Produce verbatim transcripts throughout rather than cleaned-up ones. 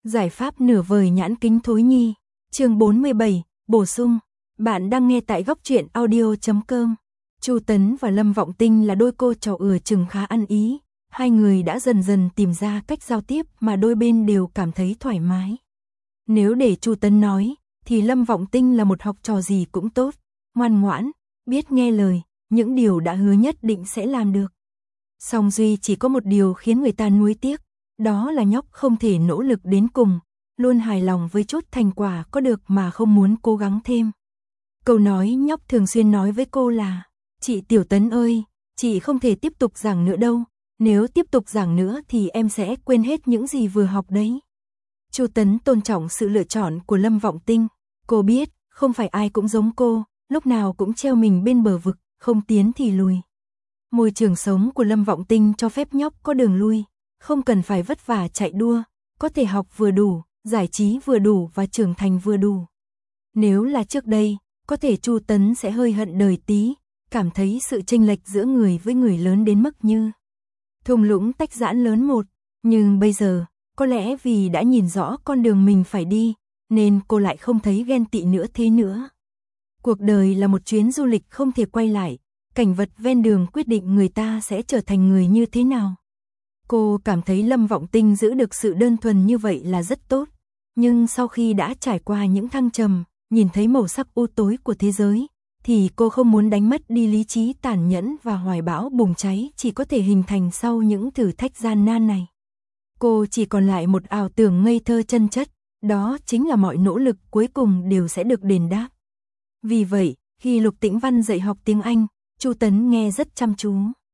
Giải pháp nửa vời nhãn kính thối nhi. Chương bốn mươi bảy, bổ sung. Bạn đang nghe tại góc truyện audio chấm com. Chu Tấn và Lâm Vọng Tinh là đôi cô trò ừa chừng khá ăn ý, hai người đã dần dần tìm ra cách giao tiếp mà đôi bên đều cảm thấy thoải mái. Nếu để Chu Tấn nói, thì Lâm Vọng Tinh là một học trò gì cũng tốt, ngoan ngoãn, biết nghe lời, những điều đã hứa nhất định sẽ làm được. Song duy chỉ có một điều khiến người ta nuối tiếc, đó là nhóc không thể nỗ lực đến cùng, luôn hài lòng với chút thành quả có được mà không muốn cố gắng thêm. Câu nói nhóc thường xuyên nói với cô là: "Chị Tiểu Tấn ơi, chị không thể tiếp tục giảng nữa đâu, nếu tiếp tục giảng nữa thì em sẽ quên hết những gì vừa học đấy." Chu Tấn tôn trọng sự lựa chọn của Lâm Vọng Tinh, cô biết, không phải ai cũng giống cô, lúc nào cũng treo mình bên bờ vực, không tiến thì lùi. Môi trường sống của Lâm Vọng Tinh cho phép nhóc có đường lui, không cần phải vất vả chạy đua, có thể học vừa đủ, giải trí vừa đủ và trưởng thành vừa đủ. Nếu là trước đây, có thể Chu Tấn sẽ hơi hận đời tí, cảm thấy sự chênh lệch giữa người với người lớn đến mức như thung lũng tách giãn lớn một, nhưng bây giờ, có lẽ vì đã nhìn rõ con đường mình phải đi, nên cô lại không thấy ghen tị nữa thế nữa. Cuộc đời là một chuyến du lịch không thể quay lại, cảnh vật ven đường quyết định người ta sẽ trở thành người như thế nào. Cô cảm thấy Lâm Vọng Tinh giữ được sự đơn thuần như vậy là rất tốt, nhưng sau khi đã trải qua những thăng trầm, nhìn thấy màu sắc u tối của thế giới, thì cô không muốn đánh mất đi lý trí tàn nhẫn và hoài bão bùng cháy chỉ có thể hình thành sau những thử thách gian nan này. Cô chỉ còn lại một ảo tưởng ngây thơ chân chất, đó chính là mọi nỗ lực cuối cùng đều sẽ được đền đáp. Vì vậy, khi Lục Tĩnh Văn dạy học tiếng Anh, Chu Tấn nghe rất chăm chú.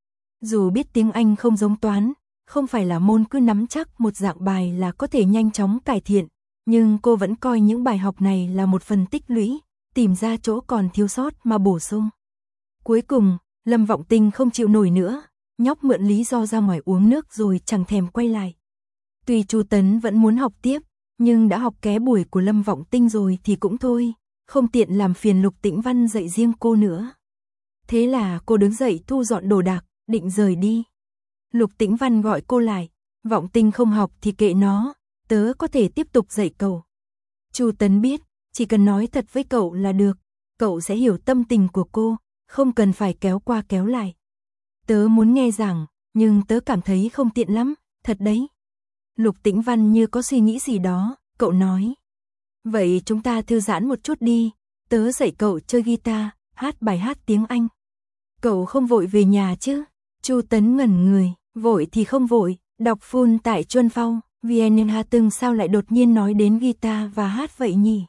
Dù biết tiếng Anh không giống toán, không phải là môn cứ nắm chắc một dạng bài là có thể nhanh chóng cải thiện, nhưng cô vẫn coi những bài học này là một phần tích lũy, tìm ra chỗ còn thiếu sót mà bổ sung. Cuối cùng, Lâm Vọng Tinh không chịu nổi nữa, nhóc mượn lý do ra ngoài uống nước rồi chẳng thèm quay lại. Tuy Chu Tấn vẫn muốn học tiếp, nhưng đã học ké buổi của Lâm Vọng Tinh rồi thì cũng thôi, không tiện làm phiền Lục Tĩnh Văn dạy riêng cô nữa. Thế là cô đứng dậy thu dọn đồ đạc, định rời đi. Lục Tĩnh Văn gọi cô lại: "Vọng Tinh không học thì kệ nó, tớ có thể tiếp tục dạy cậu." Chu Tấn biết, chỉ cần nói thật với cậu là được, cậu sẽ hiểu tâm tình của cô, không cần phải kéo qua kéo lại. "Tớ muốn nghe giảng, nhưng tớ cảm thấy không tiện lắm, thật đấy." Lục Tĩnh Văn như có suy nghĩ gì đó, cậu nói: "Vậy chúng ta thư giãn một chút đi, tớ dạy cậu chơi guitar, hát bài hát tiếng Anh." "Cậu không vội về nhà chứ?" Chu Tấn ngẩn người, vội thì không vội, đọc full tại Chuân Phong, vê en ha từng sao lại đột nhiên nói đến guitar và hát vậy nhỉ?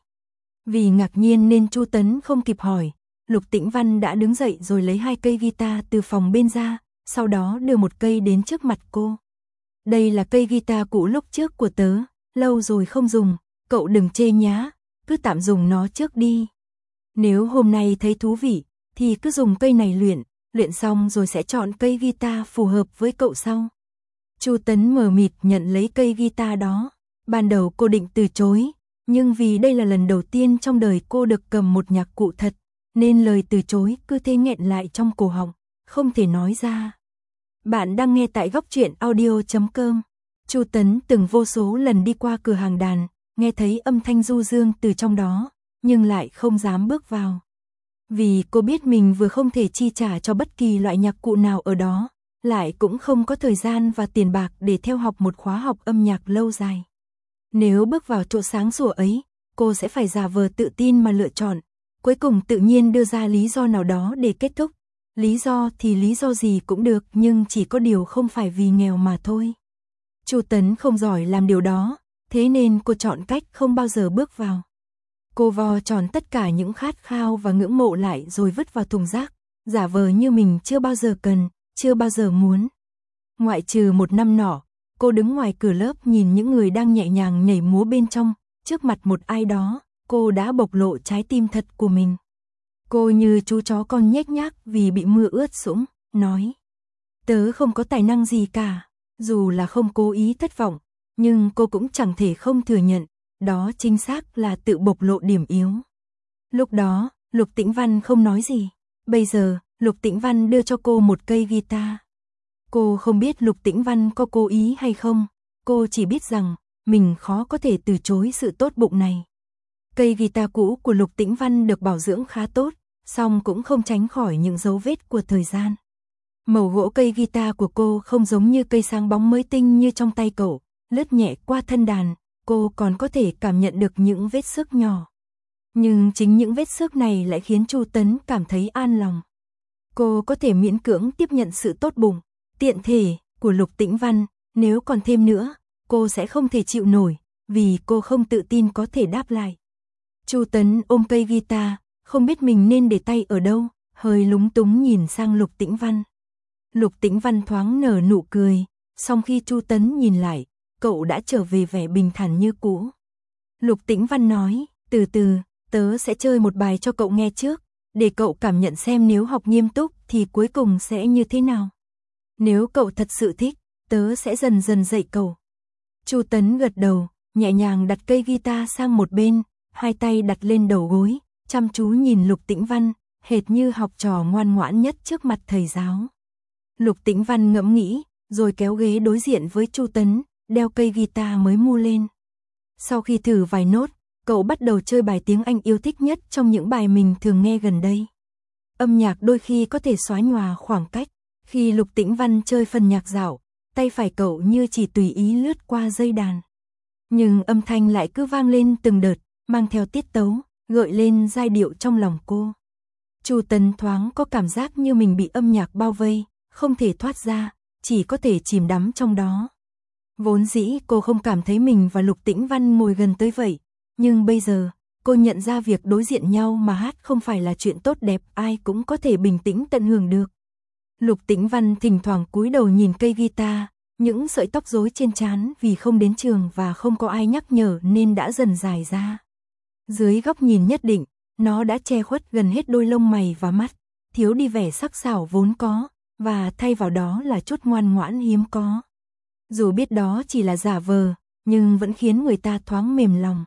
Vì ngạc nhiên nên Chu Tấn không kịp hỏi, Lục Tĩnh Văn đã đứng dậy rồi lấy hai cây guitar từ phòng bên ra, sau đó đưa một cây đến trước mặt cô. "Đây là cây guitar cũ lúc trước của tớ, lâu rồi không dùng, cậu đừng chê nhá, cứ tạm dùng nó trước đi. Nếu hôm nay thấy thú vị, thì cứ dùng cây này luyện, luyện xong rồi sẽ chọn cây guitar phù hợp với cậu sau." Chu Tấn mờ mịt nhận lấy cây guitar đó. Ban đầu cô định từ chối, nhưng vì đây là lần đầu tiên trong đời cô được cầm một nhạc cụ thật, nên lời từ chối cứ thế nghẹn lại trong cổ họng, không thể nói ra. Bạn đang nghe tại góc truyện audio chấm com. Chu Tấn từng vô số lần đi qua cửa hàng đàn, nghe thấy âm thanh du dương từ trong đó, nhưng lại không dám bước vào. Vì cô biết mình vừa không thể chi trả cho bất kỳ loại nhạc cụ nào ở đó, lại cũng không có thời gian và tiền bạc để theo học một khóa học âm nhạc lâu dài. Nếu bước vào chỗ sáng sủa ấy, cô sẽ phải giả vờ tự tin mà lựa chọn, cuối cùng tự nhiên đưa ra lý do nào đó để kết thúc. Lý do thì lý do gì cũng được, nhưng chỉ có điều không phải vì nghèo mà thôi. Chu Tấn không giỏi làm điều đó, thế nên cô chọn cách không bao giờ bước vào. Cô vo tròn tất cả những khát khao và ngưỡng mộ lại rồi vứt vào thùng rác, giả vờ như mình chưa bao giờ cần, chưa bao giờ muốn. Ngoại trừ một năm nọ, cô đứng ngoài cửa lớp nhìn những người đang nhẹ nhàng nhảy múa bên trong, trước mặt một ai đó, cô đã bộc lộ trái tim thật của mình. Cô như chú chó con nhếch nhác vì bị mưa ướt sũng, nói: "Tớ không có tài năng gì cả." Dù là không cố ý thất vọng, nhưng cô cũng chẳng thể không thừa nhận, đó chính xác là tự bộc lộ điểm yếu. Lúc đó, Lục Tĩnh Văn không nói gì. Bây giờ, Lục Tĩnh Văn đưa cho cô một cây guitar. Cô không biết Lục Tĩnh Văn có cố ý hay không, cô chỉ biết rằng mình khó có thể từ chối sự tốt bụng này. Cây guitar cũ của Lục Tĩnh Văn được bảo dưỡng khá tốt, song cũng không tránh khỏi những dấu vết của thời gian. Màu gỗ cây guitar của cô không giống như cây sáng bóng mới tinh như trong tay cậu, lướt nhẹ qua thân đàn, cô còn có thể cảm nhận được những vết xước nhỏ. Nhưng chính những vết xước này lại khiến Chu Tấn cảm thấy an lòng. Cô có thể miễn cưỡng tiếp nhận sự tốt bụng, tiện thể của Lục Tĩnh Văn, nếu còn thêm nữa, cô sẽ không thể chịu nổi, vì cô không tự tin có thể đáp lại. Chu Tấn ôm cây guitar, không biết mình nên để tay ở đâu, hơi lúng túng nhìn sang Lục Tĩnh Văn. Lục Tĩnh Văn thoáng nở nụ cười, song khi Chu Tấn nhìn lại, cậu đã trở về vẻ bình thản như cũ. Lục Tĩnh Văn nói, từ từ, tớ sẽ chơi một bài cho cậu nghe trước, để cậu cảm nhận xem nếu học nghiêm túc thì cuối cùng sẽ như thế nào. Nếu cậu thật sự thích, tớ sẽ dần dần dạy cậu. Chu Tấn gật đầu, nhẹ nhàng đặt cây guitar sang một bên, hai tay đặt lên đầu gối, chăm chú nhìn Lục Tĩnh Văn, hệt như học trò ngoan ngoãn nhất trước mặt thầy giáo. Lục Tĩnh Văn ngẫm nghĩ, rồi kéo ghế đối diện với Chu Tấn, đeo cây guitar mới mua lên. Sau khi thử vài nốt, cậu bắt đầu chơi bài tiếng Anh yêu thích nhất trong những bài mình thường nghe gần đây. Âm nhạc đôi khi có thể xóa nhòa khoảng cách. Khi Lục Tĩnh Văn chơi phần nhạc dạo, tay phải cậu như chỉ tùy ý lướt qua dây đàn. Nhưng âm thanh lại cứ vang lên từng đợt, mang theo tiết tấu, gợi lên giai điệu trong lòng cô. Chu Tấn thoáng có cảm giác như mình bị âm nhạc bao vây, không thể thoát ra, chỉ có thể chìm đắm trong đó. Vốn dĩ cô không cảm thấy mình và Lục Tĩnh Văn ngồi gần tới vậy, nhưng bây giờ, cô nhận ra việc đối diện nhau mà hát không phải là chuyện tốt đẹp ai cũng có thể bình tĩnh tận hưởng được. Lục Tĩnh Văn thỉnh thoảng cúi đầu nhìn cây guitar, những sợi tóc rối trên trán vì không đến trường và không có ai nhắc nhở nên đã dần dài ra. Dưới góc nhìn nhất định, nó đã che khuất gần hết đôi lông mày và mắt, thiếu đi vẻ sắc sảo vốn có, và thay vào đó là chút ngoan ngoãn hiếm có. Dù biết đó chỉ là giả vờ, nhưng vẫn khiến người ta thoáng mềm lòng.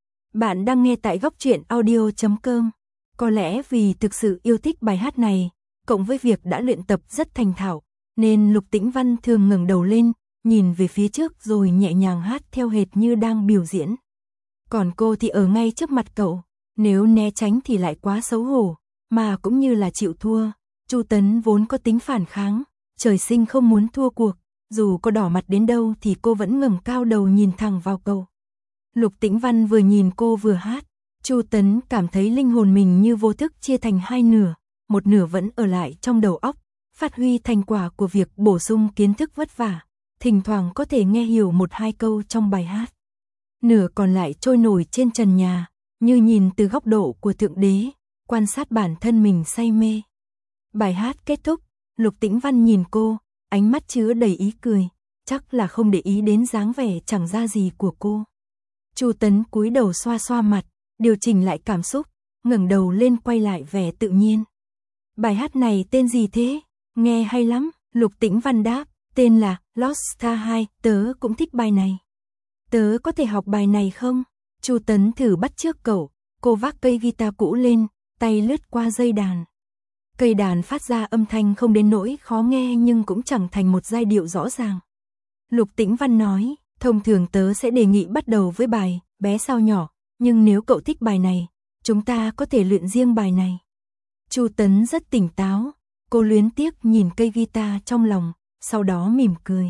Bạn đang nghe tại góc truyện audio chấm com. Có lẽ vì thực sự yêu thích bài hát này, cộng với việc đã luyện tập rất thành thạo, nên Lục Tĩnh Văn thường ngẩng đầu lên, nhìn về phía trước rồi nhẹ nhàng hát theo hệt như đang biểu diễn. Còn cô thì ở ngay trước mặt cậu, nếu né tránh thì lại quá xấu hổ, mà cũng như là chịu thua. Chu Tấn vốn có tính phản kháng, trời sinh không muốn thua cuộc, dù có đỏ mặt đến đâu thì cô vẫn ngẩng cao đầu nhìn thẳng vào cậu. Lục Tĩnh Văn vừa nhìn cô vừa hát, Chu Tấn cảm thấy linh hồn mình như vô thức chia thành hai nửa, một nửa vẫn ở lại trong đầu óc, phát huy thành quả của việc bổ sung kiến thức vất vả, thỉnh thoảng có thể nghe hiểu một hai câu trong bài hát. Nửa còn lại trôi nổi trên trần nhà, như nhìn từ góc độ của Thượng Đế, quan sát bản thân mình say mê. Bài hát kết thúc, Lục Tĩnh Văn nhìn cô, ánh mắt chứa đầy ý cười, chắc là không để ý đến dáng vẻ chẳng ra gì của cô. Chu Tấn cúi đầu xoa xoa mặt, điều chỉnh lại cảm xúc, ngẩng đầu lên quay lại vẻ tự nhiên. Bài hát này tên gì thế? Nghe hay lắm, Lục Tĩnh Văn đáp, tên là Lost Star hai, tớ cũng thích bài này. Tớ có thể học bài này không? Chu Tấn thử bắt chước cậu, cô vác cây guitar cũ lên, tay lướt qua dây đàn. Cây đàn phát ra âm thanh không đến nỗi khó nghe nhưng cũng chẳng thành một giai điệu rõ ràng. Lục Tĩnh Văn nói, thông thường tớ sẽ đề nghị bắt đầu với bài Bé Sao Nhỏ, nhưng nếu cậu thích bài này, chúng ta có thể luyện riêng bài này. Chu Tấn rất tỉnh táo, cô luyến tiếc nhìn cây guitar trong lòng, sau đó mỉm cười.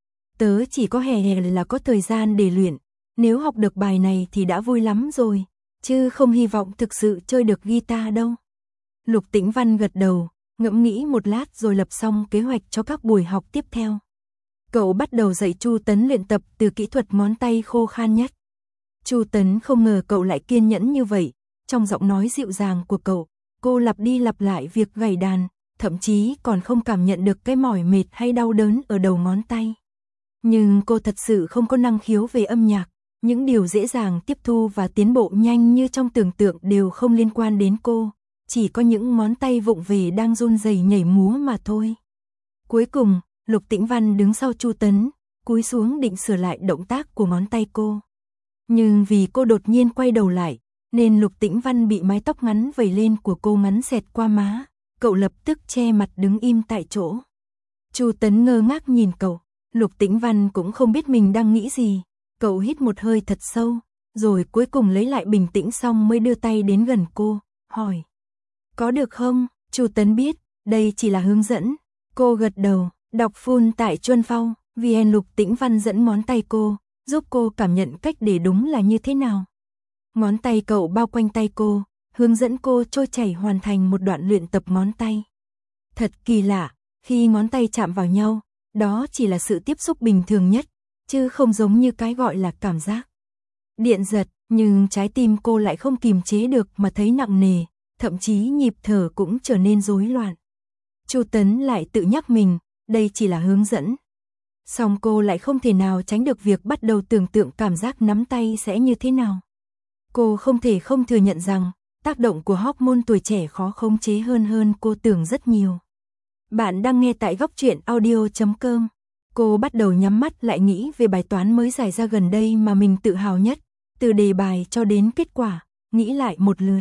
Tớ chỉ có hè hè là có thời gian để luyện, nếu học được bài này thì đã vui lắm rồi, chứ không hy vọng thực sự chơi được guitar đâu. Lục Tĩnh Văn gật đầu, ngẫm nghĩ một lát rồi lập xong kế hoạch cho các buổi học tiếp theo. Cậu bắt đầu dạy Chu Tấn luyện tập từ kỹ thuật ngón tay khô khan nhất. Chu Tấn không ngờ cậu lại kiên nhẫn như vậy, trong giọng nói dịu dàng của cậu, cô lặp đi lặp lại việc gảy đàn, thậm chí còn không cảm nhận được cái mỏi mệt hay đau đớn ở đầu ngón tay. Nhưng cô thật sự không có năng khiếu về âm nhạc, những điều dễ dàng tiếp thu và tiến bộ nhanh như trong tưởng tượng đều không liên quan đến cô, chỉ có những ngón tay vụng về đang run rẩy nhảy múa mà thôi. Cuối cùng, Lục Tĩnh Văn đứng sau Chu Tấn, cúi xuống định sửa lại động tác của ngón tay cô. Nhưng vì cô đột nhiên quay đầu lại, nên Lục Tĩnh Văn bị mái tóc ngắn vẩy lên của cô ngắn xẹt qua má, cậu lập tức che mặt đứng im tại chỗ. Chu Tấn ngơ ngác nhìn cậu, Lục Tĩnh Văn cũng không biết mình đang nghĩ gì, Cậu hít một hơi thật sâu, rồi cuối cùng lấy lại bình tĩnh xong mới đưa tay đến gần cô, hỏi. Có được không? Chu Tấn biết, đây chỉ là hướng dẫn. Cô gật đầu, đọc full tại Chuân Phao, vê en Lục Tĩnh Văn dẫn ngón tay cô, giúp cô cảm nhận cách để đúng là như thế nào. Ngón tay cậu bao quanh tay cô, hướng dẫn cô trôi chảy hoàn thành một đoạn luyện tập ngón tay. Thật kỳ lạ, khi ngón tay chạm vào nhau, đó chỉ là sự tiếp xúc bình thường nhất, chứ không giống như cái gọi là cảm giác điện giật, nhưng trái tim cô lại không kìm chế được mà thấy nặng nề, thậm chí nhịp thở cũng trở nên rối loạn. Chu Tấn lại tự nhắc mình, đây chỉ là hướng dẫn. Song cô lại không thể nào tránh được việc bắt đầu tưởng tượng cảm giác nắm tay sẽ như thế nào. Cô không thể không thừa nhận rằng, tác động của hormone tuổi trẻ khó khống chế hơn hơn cô tưởng rất nhiều. Bạn đang nghe tại góc truyện audio chấm com. Cô bắt đầu nhắm mắt lại nghĩ về bài toán mới giải ra gần đây mà mình tự hào nhất, từ đề bài cho đến kết quả, nghĩ lại một lượt.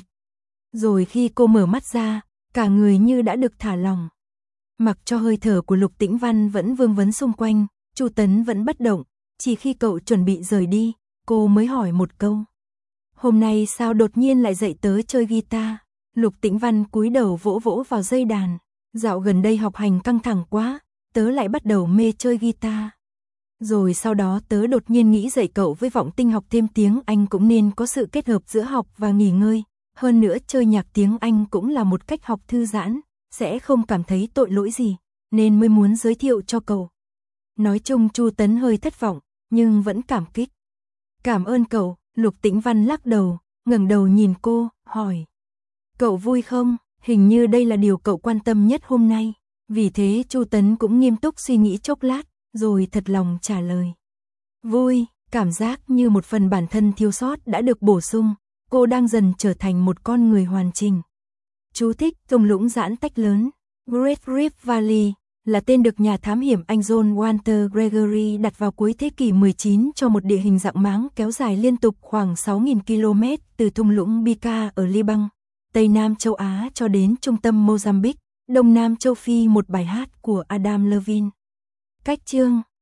Rồi khi cô mở mắt ra, cả người như đã được thả lỏng. Mặc cho hơi thở của Lục Tĩnh Văn vẫn vương vấn xung quanh, Chu Tấn vẫn bất động, chỉ khi cậu chuẩn bị rời đi, cô mới hỏi một câu. Hôm nay sao đột nhiên lại dậy tớ chơi guitar? Lục Tĩnh Văn cúi đầu vỗ vỗ vào dây đàn. Dạo gần đây học hành căng thẳng quá, tớ lại bắt đầu mê chơi guitar. Rồi sau đó tớ đột nhiên nghĩ dạy cậu với Vọng Tinh học thêm tiếng Anh cũng nên có sự kết hợp giữa học và nghỉ ngơi. Hơn nữa chơi nhạc tiếng Anh cũng là một cách học thư giãn, sẽ không cảm thấy tội lỗi gì, nên mới muốn giới thiệu cho cậu. Nói chung Chu Tấn hơi thất vọng, nhưng vẫn cảm kích. Cảm ơn cậu, Lục Tĩnh Văn lắc đầu, ngẩng đầu nhìn cô, hỏi. Cậu vui không? Hình như đây là điều cậu quan tâm nhất hôm nay. Vì thế Chu Tấn cũng nghiêm túc suy nghĩ chốc lát, rồi thật lòng trả lời. Vui, cảm giác như một phần bản thân thiếu sót đã được bổ sung, cô đang dần trở thành một con người hoàn chỉnh. Chú thích, thung lũng giãn tách lớn. Great Rift Valley là tên được nhà thám hiểm Anh John Walter Gregory đặt vào cuối thế kỷ mười chín cho một địa hình dạng máng kéo dài liên tục khoảng sáu nghìn ki lô mét từ thung lũng Bika ở Liban, Tây Nam châu Á cho đến trung tâm Mozambique, Đông Nam châu Phi. Một bài hát của Adam Levine. Cách chương